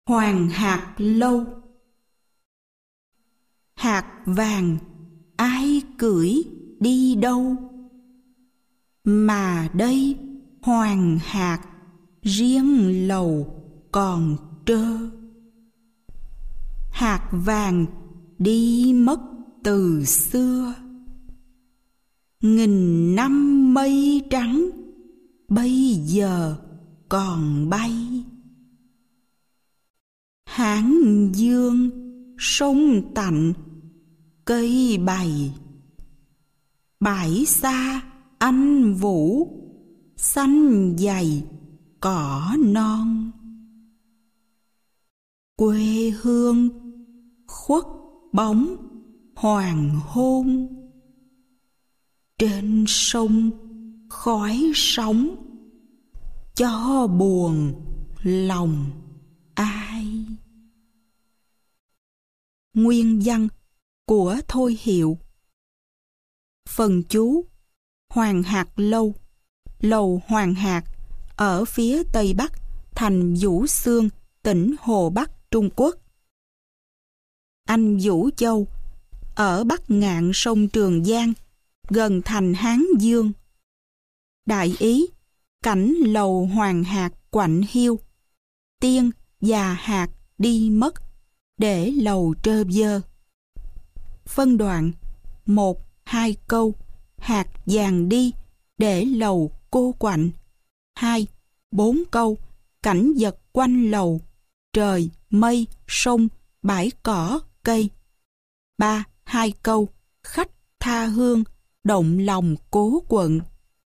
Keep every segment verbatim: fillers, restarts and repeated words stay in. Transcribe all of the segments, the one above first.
Hoàng hạt lâu. Hạt vàng ai cưỡi đi đâu, mà đây hoàng hạt riêng lầu còn trơ. Hạt vàng đi mất từ xưa, nghìn năm mây trắng bây giờ còn bay. Hán dương sông tạnh cây bày, bãi xa anh vũ xanh dày cỏ non. Quê hương khuất bóng hoàng hôn, trên sông khói sóng cho buồn lòng ai. Nguyên văn của Thôi Hiệu. Phần chú. Hoàng hạt lâu. Lầu Hoàng hạt ở phía tây bắc thành Vũ Xương, tỉnh Hồ Bắc, Trung Quốc. Anh Vũ Châu ở bắc ngạn sông Trường Giang, gần thành Hán Dương. Đại ý: cảnh lầu Hoàng hạt quạnh hiu, tiên và hạt đi mất, để lầu trơ dơ. Phân đoạn: một, hai câu: hạt vàng đi, để lầu cô quạnh. Hai, bốn câu: cảnh vật quanh lầu, trời, mây, sông, bãi cỏ, cây. Ba, hai câu: khách tha hương, động lòng cố quận.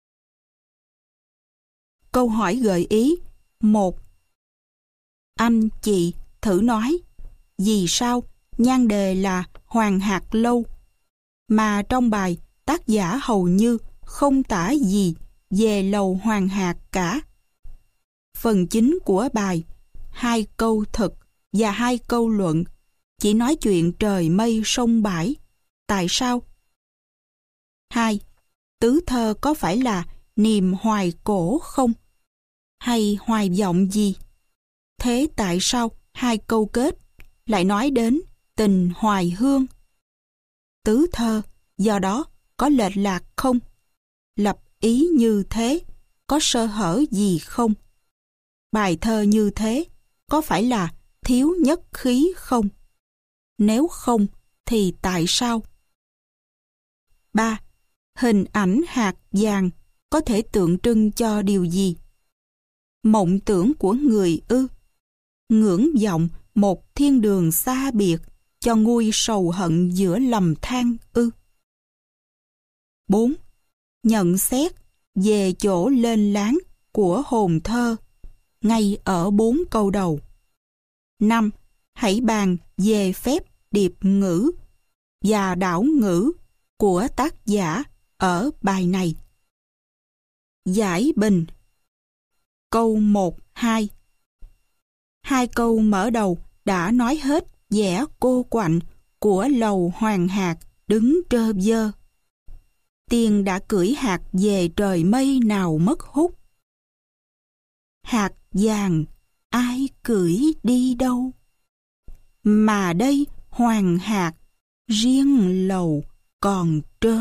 Câu hỏi gợi ý. Một. Anh chị thử nói vì sao nhan đề là Hoàng hạt lâu, mà trong bài tác giả hầu như không tả gì về lầu Hoàng hạt cả. Phần chính của bài, hai câu thực và hai câu luận, chỉ nói chuyện trời mây sông bãi. Tại sao? Hai. Tứ thơ có phải là niềm hoài cổ không? Hay hoài vọng gì? Thế tại sao hai câu kết lại nói đến tình hoài hương? Tứ thơ do đó có lệch lạc không? Lập ý như thế có sơ hở gì không? Bài thơ như thế có phải là thiếu nhất khí không? Nếu không thì tại sao? Ba. Hình ảnh hạt vàng có thể tượng trưng cho điều gì? Mộng tưởng của người ư? Ngưỡng vọng một thiên đường xa biệt cho nguôi sầu hận giữa lầm than ư? Bốn. Nhận xét về chỗ lên láng của hồn thơ ngay ở bốn câu đầu. Năm. Hãy bàn về phép điệp ngữ và đảo ngữ của tác giả ở bài này. Giải bình. Câu một, hai. Hai câu mở đầu đã nói hết vẻ cô quạnh của lầu Hoàng hạt đứng trơ dơ. Tiên đã cưỡi hạt về trời mây nào mất hút. Hạt vàng ai cưỡi đi đâu, mà đây Hoàng hạt riêng lầu còn trơ.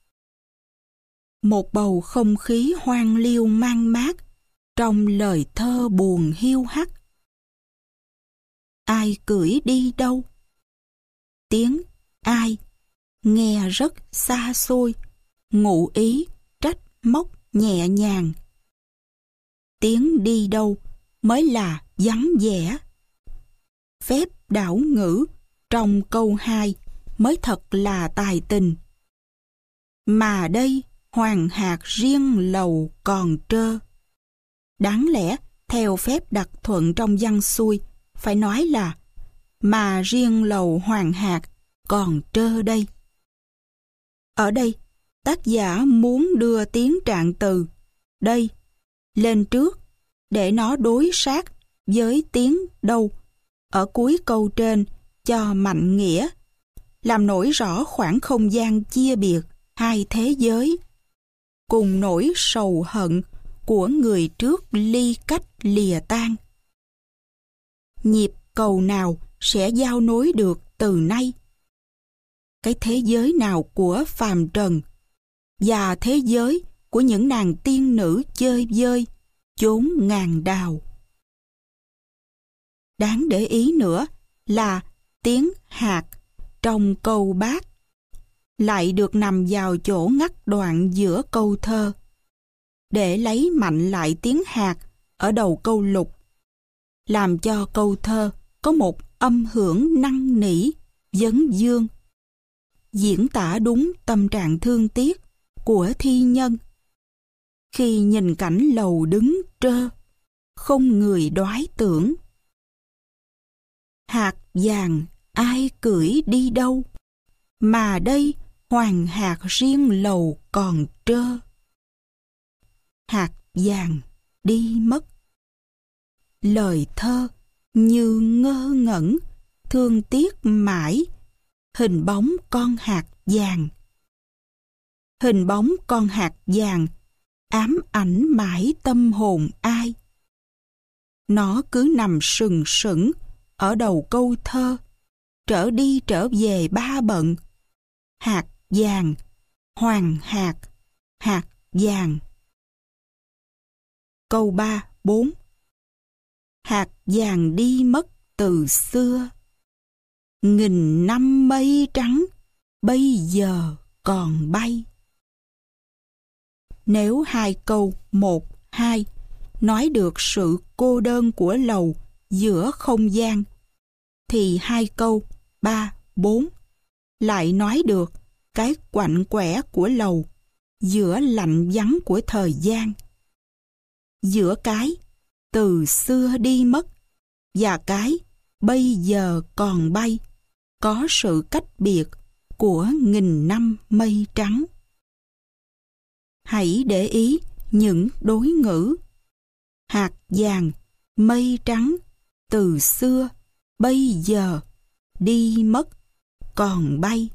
Một bầu không khí hoang liêu mang mát trong lời thơ buồn hiu hắt. Ai cưỡi đi đâu? Tiếng ai nghe rất xa xôi, ngụ ý trách móc nhẹ nhàng. Tiếng đi đâu mới là vắng vẻ. Phép đảo ngữ trong câu hai mới thật là tài tình. Mà đây Hoàng hạt riêng lầu còn trơ. Đáng lẽ theo phép đặc thuận trong văn xuôi phải nói là mà riêng lầu Hoàng hạt còn trơ đây. Ở đây tác giả muốn đưa tiếng trạng từ đây lên trước để nó đối sát với tiếng đâu ở cuối câu trên cho mạnh nghĩa, làm nổi rõ khoảng không gian chia biệt hai thế giới, cùng nỗi sầu hận của người trước ly cách lìa tan. Nhịp cầu nào sẽ giao nối được từ nay? Cái thế giới nào của phàm trần và thế giới của những nàng tiên nữ chơi vơi chốn ngàn đào. Đáng để ý nữa là tiếng hạt trong câu bát lại được nằm vào chỗ ngắt đoạn giữa câu thơ, để lấy mạnh lại tiếng hạt ở đầu câu lục, làm cho câu thơ có một âm hưởng năn nỉ, vấn dương, diễn tả đúng tâm trạng thương tiếc của thi nhân khi nhìn cảnh lầu đứng trơ, không người đoái tưởng. Hạt vàng ai cưỡi đi đâu, mà đây hoàng hạt riêng lầu còn trơ. Hạt vàng đi mất. Lời thơ như ngơ ngẩn, thương tiếc mãi, hình bóng con hạt vàng. Hình bóng con hạt vàng ám ảnh mãi tâm hồn ai. Nó cứ nằm sừng sững ở đầu câu thơ, trở đi trở về ba bận. Hạt vàng, hoàng hạt, hạt vàng. Câu ba, bốn. Hạt vàng đi mất từ xưa, nghìn năm mây trắng bây giờ còn bay. Nếu hai câu một, hai nói được sự cô đơn của lầu giữa không gian, thì hai câu ba, bốn lại nói được cái quạnh quẻ của lầu giữa lạnh vắng của thời gian. Giữa cái từ xưa đi mất và cái bây giờ còn bay có sự cách biệt của nghìn năm mây trắng. Hãy để ý những đối ngữ hạt vàng, mây trắng, từ xưa, bây giờ, đi mất, còn bay.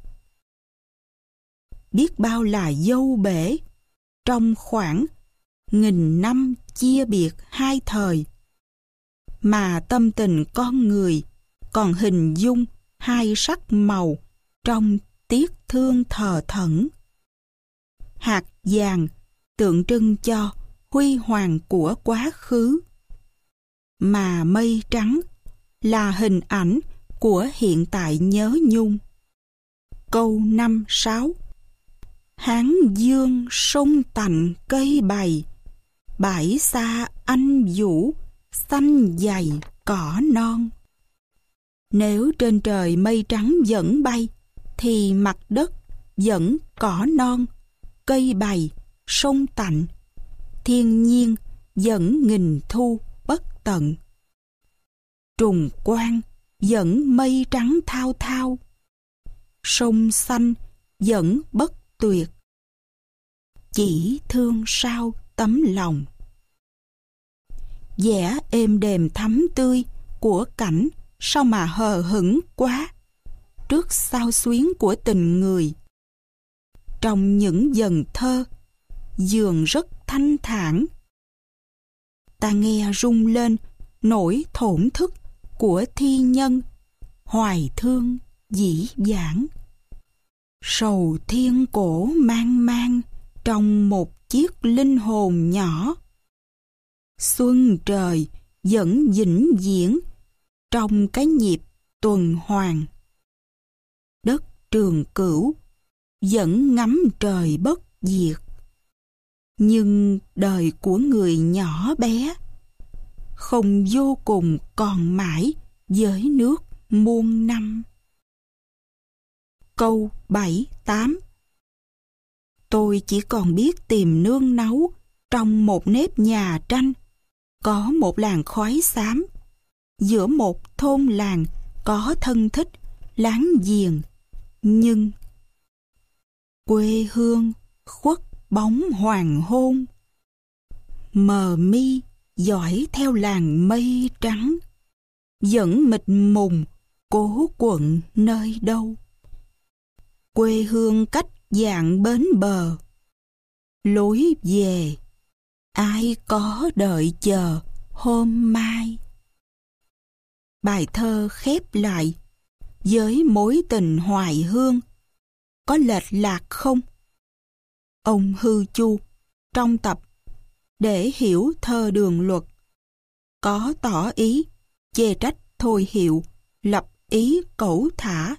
Biết bao là dâu bể trong khoảng nghìn năm chia biệt hai thời, mà tâm tình con người còn hình dung hai sắc màu trong tiếc thương thờ thẫn. Hạt vàng tượng trưng cho huy hoàng của quá khứ, mà mây trắng là hình ảnh của hiện tại nhớ nhung. Câu năm, sáu. Hán dương sông tạnh cây bày, bãi xa anh vũ xanh dày cỏ non. Nếu trên trời mây trắng vẫn bay, thì mặt đất vẫn cỏ non, cây bày, sông tạnh, thiên nhiên vẫn nghìn thu bất tận. Trùng quang vẫn mây trắng thao thao, sông xanh vẫn bất tuyệt. Chỉ thương sao tấm lòng. Vẻ êm đềm thắm tươi của cảnh sao mà hờ hững quá trước xao xuyến của tình người. Trong những dần thơ dường rất thanh thản, ta nghe rung lên nỗi thổn thức của thi nhân hoài thương dĩ vãng. Sầu thiên cổ mang mang trong một chiếc linh hồn nhỏ. Xuân trời vẫn vĩnh viễn trong cái nhịp tuần hoàn. Đất trường cửu vẫn ngắm trời bất diệt. Nhưng đời của người nhỏ bé không vô cùng còn mãi với nước muôn năm. Câu bảy, tám. Tôi chỉ còn biết tìm nương náu trong một nếp nhà tranh, có một làng khói xám, giữa một thôn làng có thân thích láng giềng, nhưng quê hương khuất bóng hoàng hôn. Mờ mi dõi theo làng mây trắng, vẫn mịt mùng cố quận nơi đâu. Quê hương cách dạng bến bờ, lối về ai có đợi chờ hôm mai. Bài thơ khép lại với mối tình hoài hương. Có lệch lạc không? Ông Hư Chu trong tập Để hiểu thơ đường luật có tỏ ý chê trách Thôi Hiệu lập ý cẩu thả.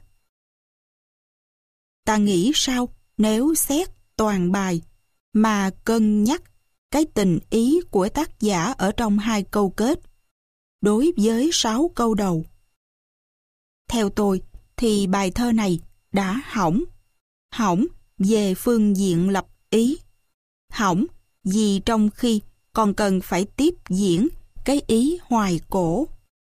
Ta nghĩ sao nếu xét toàn bài mà cân nhắc cái tình ý của tác giả ở trong hai câu kết đối với sáu câu đầu. Theo tôi thì bài thơ này đã hỏng. Hỏng về phương diện lập ý. Hỏng vì trong khi còn cần phải tiếp diễn cái ý hoài cổ.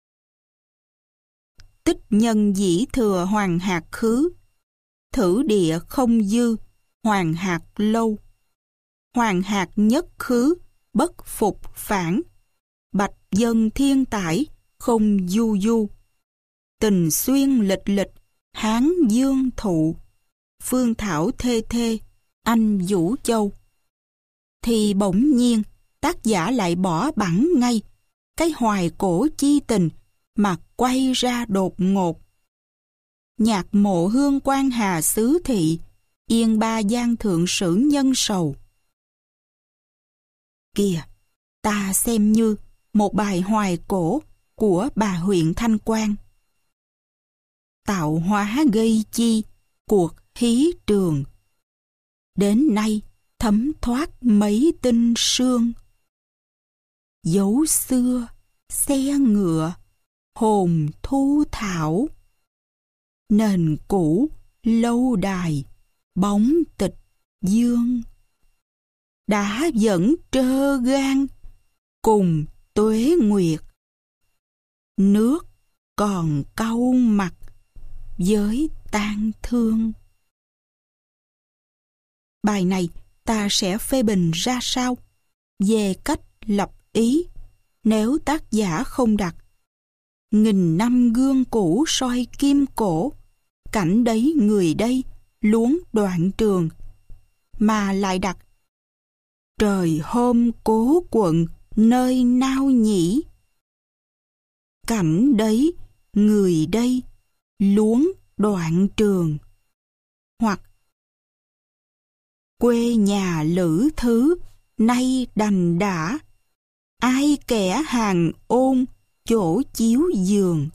Tích nhân dĩ thừa hoàng hạt khứ, thử địa không dư hoàng hạt lâu. Hoàng hạt nhất khứ bất phục phản, bạch dân thiên tải không du du. Tình xuyên lịch lịch hán dương thụ, phương thảo thê thê anh Vũ Châu. Thì bỗng nhiên tác giả lại bỏ bẵng ngay cái hoài cổ chi tình mà quay ra đột ngột. Nhạc mộ hương quan hà xứ thị, yên ba giang thượng sử nhân sầu. Kìa, ta xem như một bài hoài cổ của bà huyện Thanh Quan. Tạo hóa gây chi cuộc hí trường, đến nay thấm thoát mấy tinh sương. Dấu xưa xe ngựa hồn thu thảo, nền cũ lâu đài bóng tịch dương. Đã vẫn trơ gan cùng tuế nguyệt, nước còn cau mặt với tang thương. Bài này ta sẽ phê bình ra sao về cách lập ý nếu tác giả không đặt nghìn năm gương cũ soi kim cổ, cảnh đấy người đây luống đoạn trường, mà lại đặt trời hôm cố quận nơi nao nhỉ, cảnh đấy người đây luống đoạn trường. Hoặc quê nhà lữ thứ nay đành đã, ai kẻ hàng ôn chỗ chiếu giường.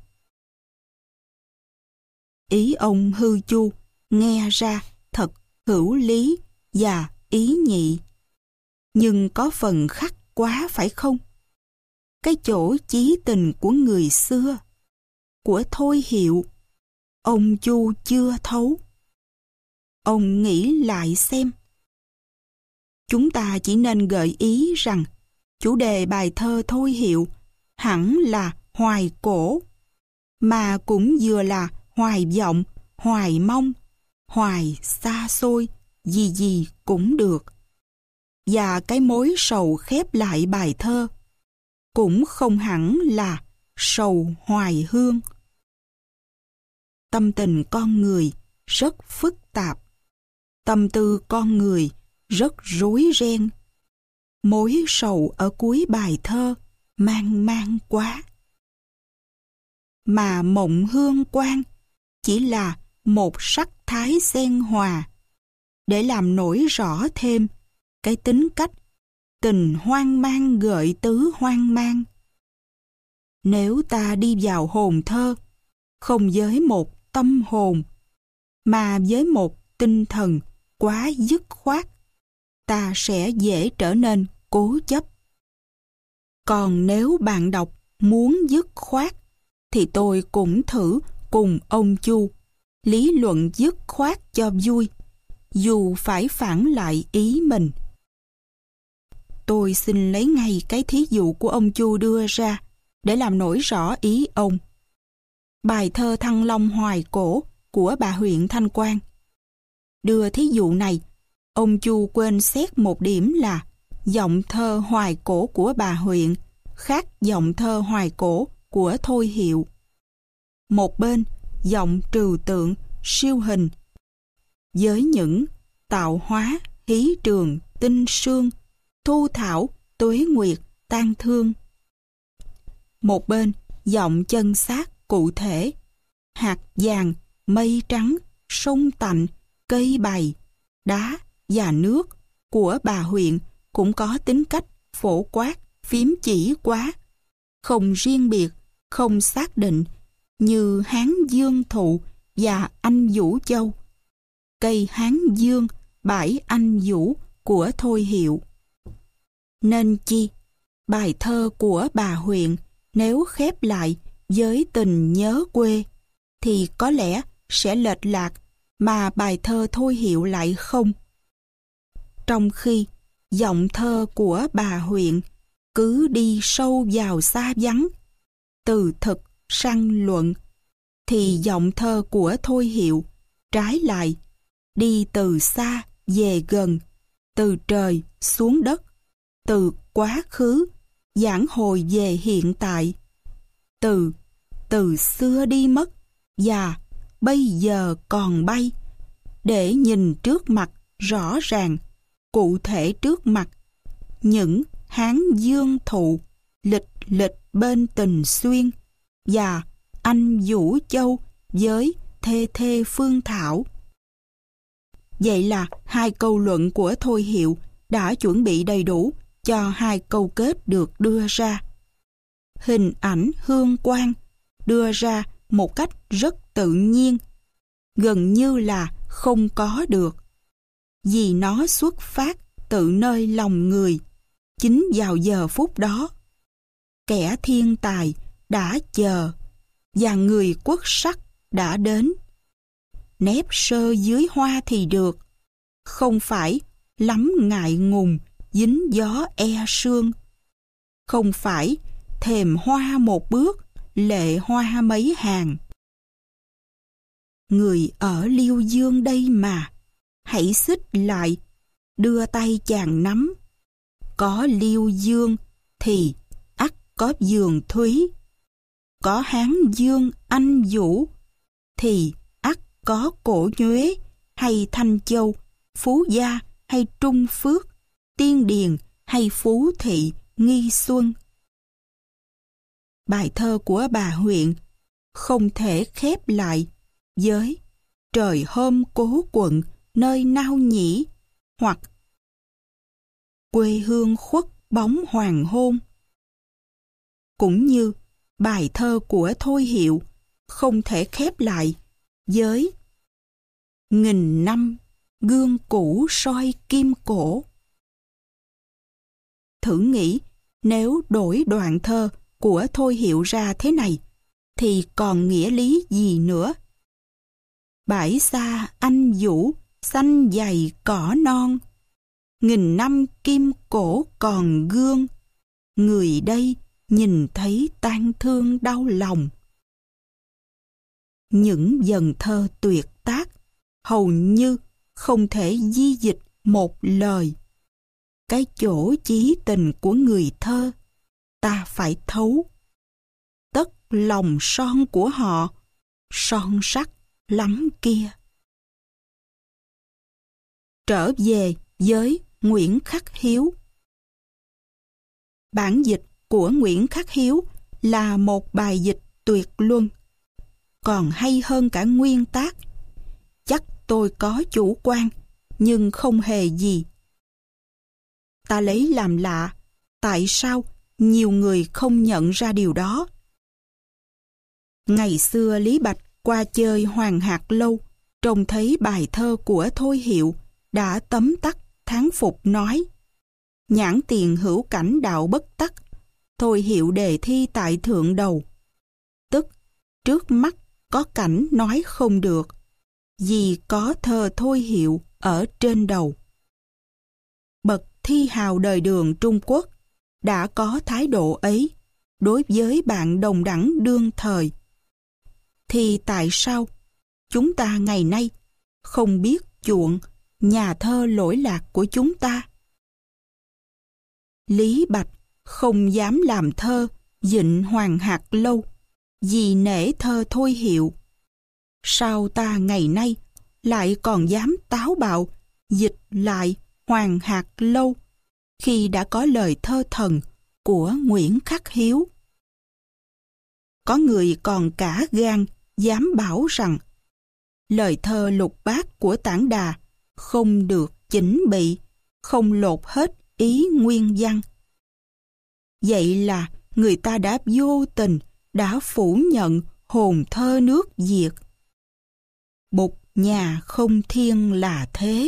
Ý ông Hư Chu nghe ra thật hữu lý và ý nhị, nhưng có phần khắc quá phải không? Cái chỗ chí tình của người xưa, của Thôi Hiệu, ông Chu chưa thấu. Ông nghĩ lại xem. Chúng ta chỉ nên gợi ý rằng chủ đề bài thơ Thôi Hiệu hẳn là hoài cổ, mà cũng vừa là hoài vọng, hoài mong, hoài xa xôi, gì gì cũng được. Và cái mối sầu khép lại bài thơ cũng không hẳn là sầu hoài hương. Tâm tình con người rất phức tạp, tâm tư con người rất rối ren. Mối sầu ở cuối bài thơ mang mang quá. Mà mộng hương quan chỉ là một sắc thái xen hòa để làm nổi rõ thêm cái tính cách tình hoang mang gợi tứ hoang mang. Nếu ta đi vào hồn thơ không với một tâm hồn mà với một tinh thần quá dứt khoát, ta sẽ dễ trở nên cố chấp. Còn nếu bạn đọc muốn dứt khoát thì tôi cũng thử cùng ông Chu lý luận dứt khoát cho vui, dù phải phản lại ý mình. Tôi xin lấy ngay cái thí dụ của ông Chu đưa ra để làm nổi rõ ý ông. Bài thơ Thăng Long hoài cổ của bà huyện Thanh Quan. Đưa thí dụ này, ông Chu quên xét một điểm là giọng thơ hoài cổ của bà huyện khác giọng thơ hoài cổ của Thôi Hiệu. Một bên giọng trừu tượng, siêu hình với những tạo hóa, hí trường, tinh sương, thu thảo, tuế nguyệt, tang thương. Một bên giọng chân xác cụ thể. Hạt vàng, mây trắng, sông tạnh, cây bày, đá và nước của bà huyện cũng có tính cách phổ quát, phím chỉ quá, không riêng biệt, không xác định như Hán Dương Thụ và Anh Vũ Châu. Cây Hán Dương, bãi Anh Vũ của Thôi Hiệu. Nên chi, bài thơ của bà huyện nếu khép lại với tình nhớ quê thì có lẽ sẽ lệch lạc, mà bài thơ Thôi Hiệu lại không. Trong khi giọng thơ của bà huyện cứ đi sâu vào xa vắng, từ thực sang luận, thì giọng thơ của Thôi Hiệu trái lại đi từ xa về gần, từ trời xuống đất, từ quá khứ vãn hồi về hiện tại, từ từ xưa đi mất và bây giờ còn bay, để nhìn trước mặt rõ ràng, cụ thể trước mặt, những Hán Dương Thụ lịch lịch bên Tình Xuyên và Anh Vũ Châu với Thê Thê Phương Thảo. Vậy là hai câu luận của Thôi Hiệu đã chuẩn bị đầy đủ cho hai câu kết được đưa ra. Hình ảnh hương quang đưa ra một cách rất tự nhiên, gần như là không có được, vì nó xuất phát tự nơi lòng người chính vào giờ phút đó. Kẻ thiên tài đã chờ và người quốc sắc đã đến. Nép sơ dưới hoa thì được, không phải lắm ngại ngùng dính gió e sương, không phải thềm hoa một bước lệ hoa mấy hàng. Người ở Liêu Dương đây mà, hãy xích lại, đưa tay chàng nắm. Có Liêu Dương thì ắt có vườn Thúy, có Hán Dương Anh Vũ thì ắt có Cổ Nhuế hay Thanh Châu, Phú Gia hay Trung Phước, Tiên Điền hay Phú Thị, Nghi Xuân. Bài thơ của bà huyện không thể khép lại với trời hôm cố quận nơi nao nhĩ, hoặc quê hương khuất bóng hoàng hôn. Cũng như bài thơ của Thôi Hiệu không thể khép lại với nghìn năm gương cũ soi kim cổ. Thử nghĩ nếu đổi đoạn thơ của Thôi Hiệu ra thế này thì còn nghĩa lý gì nữa? Bãi xa Anh Vũ xanh dày cỏ non, nghìn năm kim cổ còn gương, người đây nhìn thấy tang thương đau lòng. Những dần thơ tuyệt tác hầu như không thể di dịch một lời. Cái chỗ chí tình của người thơ ta phải thấu. Tất lòng son của họ son sắc lắm kia. Trở về với Nguyễn Khắc Hiếu. Bản dịch của Nguyễn Khắc Hiếu là một bài dịch tuyệt luân, còn hay hơn cả nguyên tác. Chắc tôi có chủ quan, nhưng không hề gì. Ta lấy làm lạ, tại sao nhiều người không nhận ra điều đó? Ngày xưa Lý Bạch qua chơi Hoàng Hạc Lâu, trông thấy bài thơ của Thôi Hiệu, đã tấm tắc thán phục nói: nhãn tiền hữu cảnh đạo bất tắc, Thôi Hiệu đề thi tại thượng đầu. Tức trước mắt có cảnh nói không được, vì có thơ Thôi Hiệu ở trên đầu. Bậc thi hào đời Đường Trung Quốc đã có thái độ ấy đối với bạn đồng đẳng đương thời. Thì tại sao chúng ta ngày nay không biết chuộng nhà thơ lỗi lạc của chúng ta? Lý Bạch không dám làm thơ Vịnh Hoàng Hạc Lâu vì nể thơ Thôi Hiệu. Sao ta ngày nay lại còn dám táo bạo dịch lại Hoàng Hạc Lâu khi đã có lời thơ thần của Nguyễn Khắc Hiếu? có người còn cả gan dám bảo rằng lời thơ lục bát của Tản Đà không được chỉnh bị, không lột hết ý nguyên văn. Vậy là người ta đã vô tình, đã phủ nhận hồn thơ nước Việt. Bụt nhà không thiên là thế.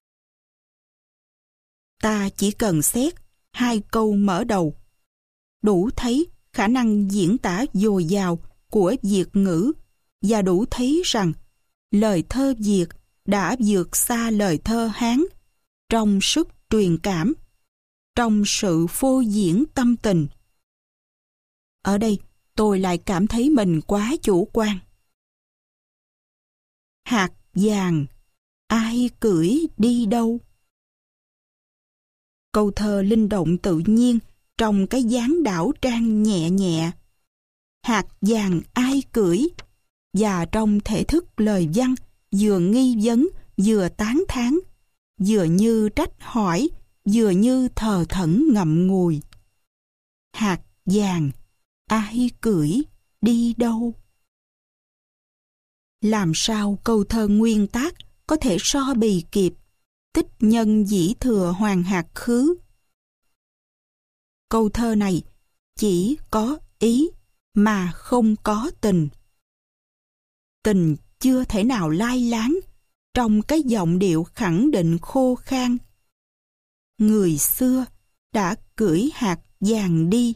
Ta chỉ cần xét hai câu mở đầu, đủ thấy khả năng diễn tả dồi dào của Việt ngữ và đủ thấy rằng lời thơ Việt đã vượt xa lời thơ Hán trong sức truyền cảm, trong sự phô diễn tâm tình. Ở đây tôi lại cảm thấy mình quá chủ quan. Hạt vàng, ai cưỡi đi đâu? Câu thơ linh động tự nhiên trong cái dáng đảo trang nhẹ nhẹ. Hạt vàng ai cưỡi, và trong thể thức lời văn vừa nghi vấn, vừa tán thán, vừa như trách hỏi, vừa như thờ thẫn ngậm ngùi. Hạt vàng, ai cưỡi đi đâu? Làm sao câu thơ nguyên tác có thể so bì kịp tích nhân dĩ thừa hoàng hạt khứ? Câu thơ này chỉ có ý mà không có tình. Tình chưa thể nào lai láng trong cái giọng điệu khẳng định khô khan. Người xưa đã cưỡi hạt vàng đi.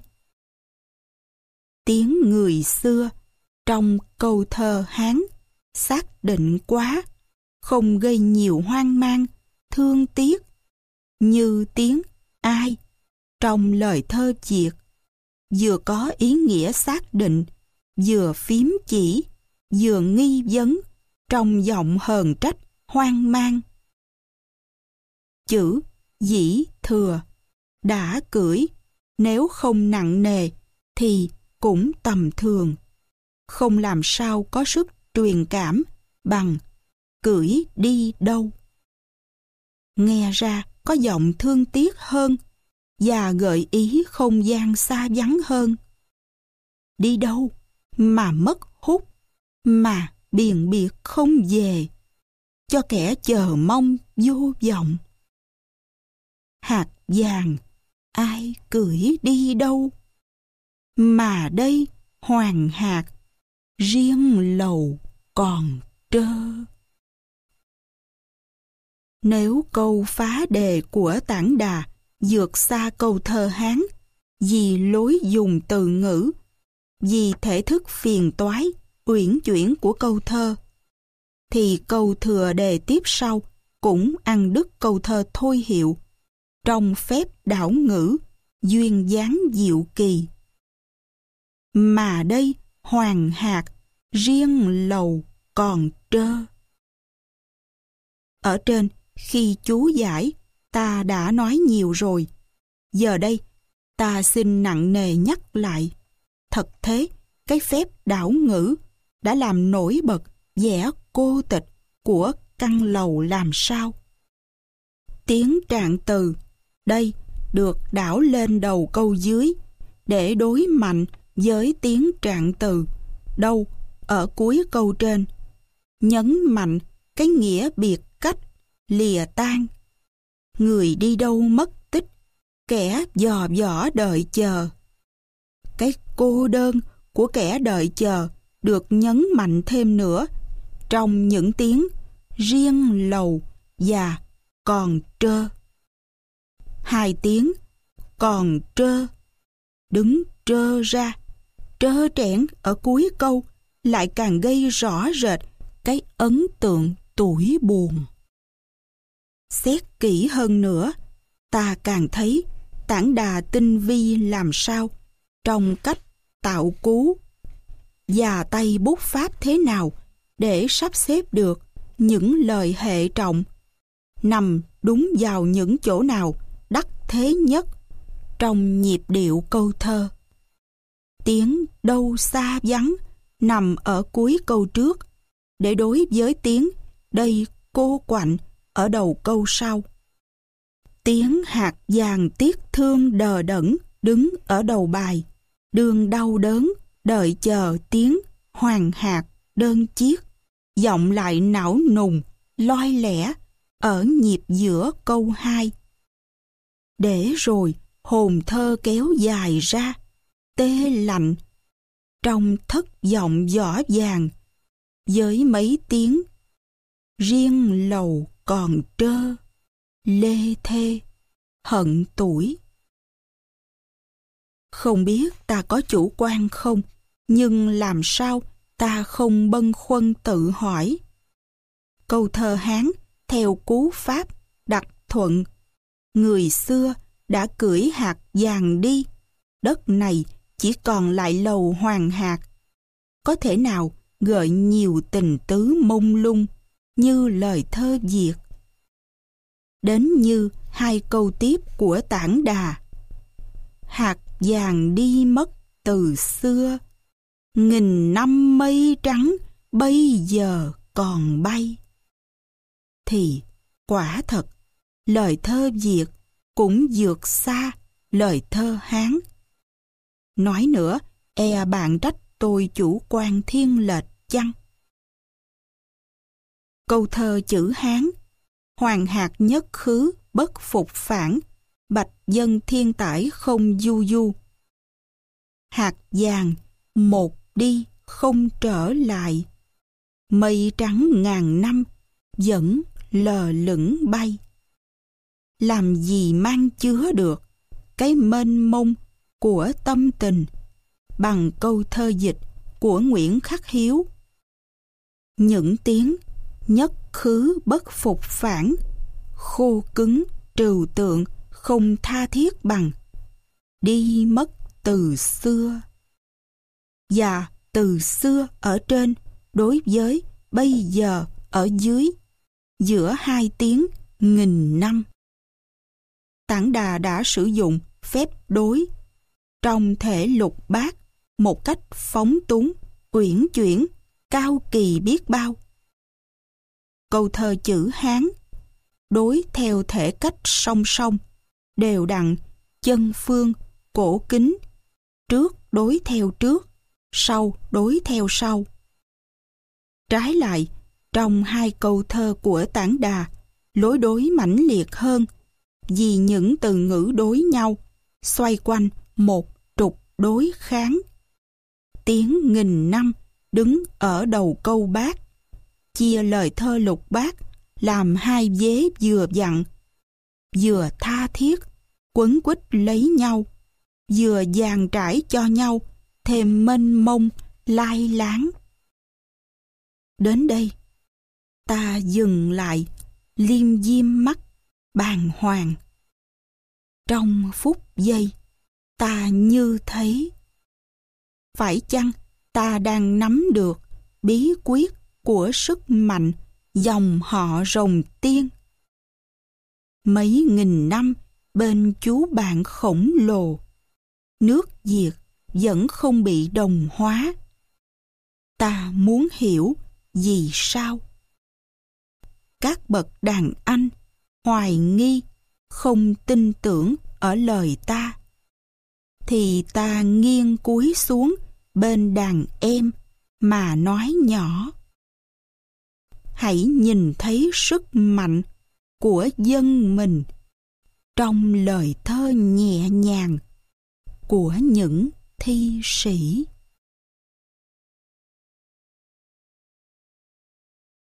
Tiếng người xưa trong câu thơ Hán xác định quá, không gây nhiều hoang mang, thương tiếc, như tiếng ai trong lời thơ Việt, vừa có ý nghĩa xác định, vừa phím chỉ, vừa nghi vấn, trong giọng hờn trách, hoang mang. Chữ dĩ thừa, đã cưỡi, nếu không nặng nề thì cũng tầm thường, không làm sao có sức truyền cảm bằng cưỡi đi đâu. Nghe ra có giọng thương tiếc hơn và gợi ý không gian xa vắng hơn. Đi đâu mà mất hút, mà biền biệt không về, cho kẻ chờ mong vô vọng. Hạt vàng, ai cưỡi đi đâu? Mà đây hoàng hạt, riêng lầu còn trơ. Nếu câu phá đề của Tản Đà vượt xa câu thơ Hán vì lối dùng từ ngữ, vì thể thức phiền toái, uyển chuyển của câu thơ, thì câu thừa đề tiếp sau cũng ăn đứt câu thơ thôi hiệu trong phép đảo ngữ, duyên dáng diệu kỳ. Mà đây hoàng hạt, riêng lầu còn trơ. Ở trên, khi chú giải, ta đã nói nhiều rồi. Giờ đây, ta xin nặng nề nhắc lại. Thật thế, cái phép đảo ngữ đã làm nổi bật vẻ cô tịch của căn lầu làm sao. Tiếng trạng từ, đây được đảo lên đầu câu dưới để đối mạnh với tiếng trạng từ, đâu ở cuối câu trên, nhấn mạnh cái nghĩa biệt cách, lìa tan. Người đi đâu mất tích, kẻ dò dỏ đợi chờ. Cái cô đơn của kẻ đợi chờ được nhấn mạnh thêm nữa trong những tiếng riêng lầu và còn trơ. Hai tiếng còn trơ, đứng trơ ra, trơ trẽn ở cuối câu lại càng gây rõ rệt cái ấn tượng tủi buồn. Xét kỹ hơn nữa, ta càng thấy Tản Đà tinh vi làm sao trong cách tạo cú, và tay bút pháp thế nào để sắp xếp được những lời hệ trọng, nằm đúng vào những chỗ nào đắc thế nhất trong nhịp điệu câu thơ. Tiếng đâu xa vắng nằm ở cuối câu trước để đối với tiếng đây cô quạnh ở đầu câu sau. Tiếng hạt vàng tiếc thương đờ đẫn đứng ở đầu bài, đương đau đớn đợi chờ tiếng hoàng hạt đơn chiếc, vọng lại não nùng, loi lẻ, ở nhịp giữa câu hai. Để rồi hồn thơ kéo dài ra, tê lạnh, trong thất vọng rõ vàng, với mấy tiếng riêng lầu còn trơ, lê thê, hận tuổi. Không biết ta có chủ quan không, nhưng làm sao ta không bâng khuâng tự hỏi. Câu thơ Hán theo cú pháp đặt thuận, người xưa đã cưỡi hạt vàng đi, đất này chỉ còn lại lầu hoàng hạt. Có thể nào gợi nhiều tình tứ mông lung như lời thơ Việt. Đến như hai câu tiếp của Tản Đà: hạt vàng đi mất từ xưa, nghìn năm mây trắng bây giờ còn bay. Thì quả thật, lời thơ Việt cũng vượt xa lời thơ Hán. Nói nữa, e bạn trách tôi chủ quan thiên lệch chăng? Câu thơ chữ Hán: hoàng hạt nhất khứ bất phục phản, bạch dân thiên tải không du du. Hạt vàng một đi không trở lại, mây trắng ngàn năm vẫn lờ lững bay. Làm gì mang chứa được cái mênh mông của tâm tình bằng câu thơ dịch của Nguyễn Khắc Hiếu: những tiếng nhất khứ bất phục phản, khô cứng trừu tượng không tha thiết bằng, đi mất từ xưa. Và từ xưa ở trên đối với bây giờ ở dưới, giữa hai tiếng nghìn năm. Tản Đà đã sử dụng phép đối trong thể lục bát một cách phóng túng, uyển chuyển, cao kỳ biết bao. Câu thơ chữ Hán đối theo thể cách song song, đều đặn, chân phương, cổ kính, trước đối theo trước, sau đối theo sau. Trái lại, trong hai câu thơ của Tản Đà, lối đối mãnh liệt hơn, vì những từ ngữ đối nhau, xoay quanh một trục đối kháng. Tiếng nghìn năm đứng ở đầu câu bát, chia lời thơ lục bát làm hai vế vừa vặn, vừa tha thiết, quấn quýt lấy nhau, vừa dàn trải cho nhau thêm mênh mông, lai láng. Đến đây, ta dừng lại, liêm diêm mắt, bàng hoàng. Trong phút giây, ta như thấy, phải chăng ta đang nắm được bí quyết của sức mạnh dòng họ rồng tiên? Mấy nghìn năm bên chú bạn khổng lồ, nước Việt vẫn không bị đồng hóa. Ta muốn hiểu vì sao các bậc đàn anh hoài nghi, không tin tưởng ở lời ta, thì ta nghiêng cúi xuống bên đàn em mà nói nhỏ: hãy nhìn thấy sức mạnh của dân mình trong lời thơ nhẹ nhàng của những thi sĩ.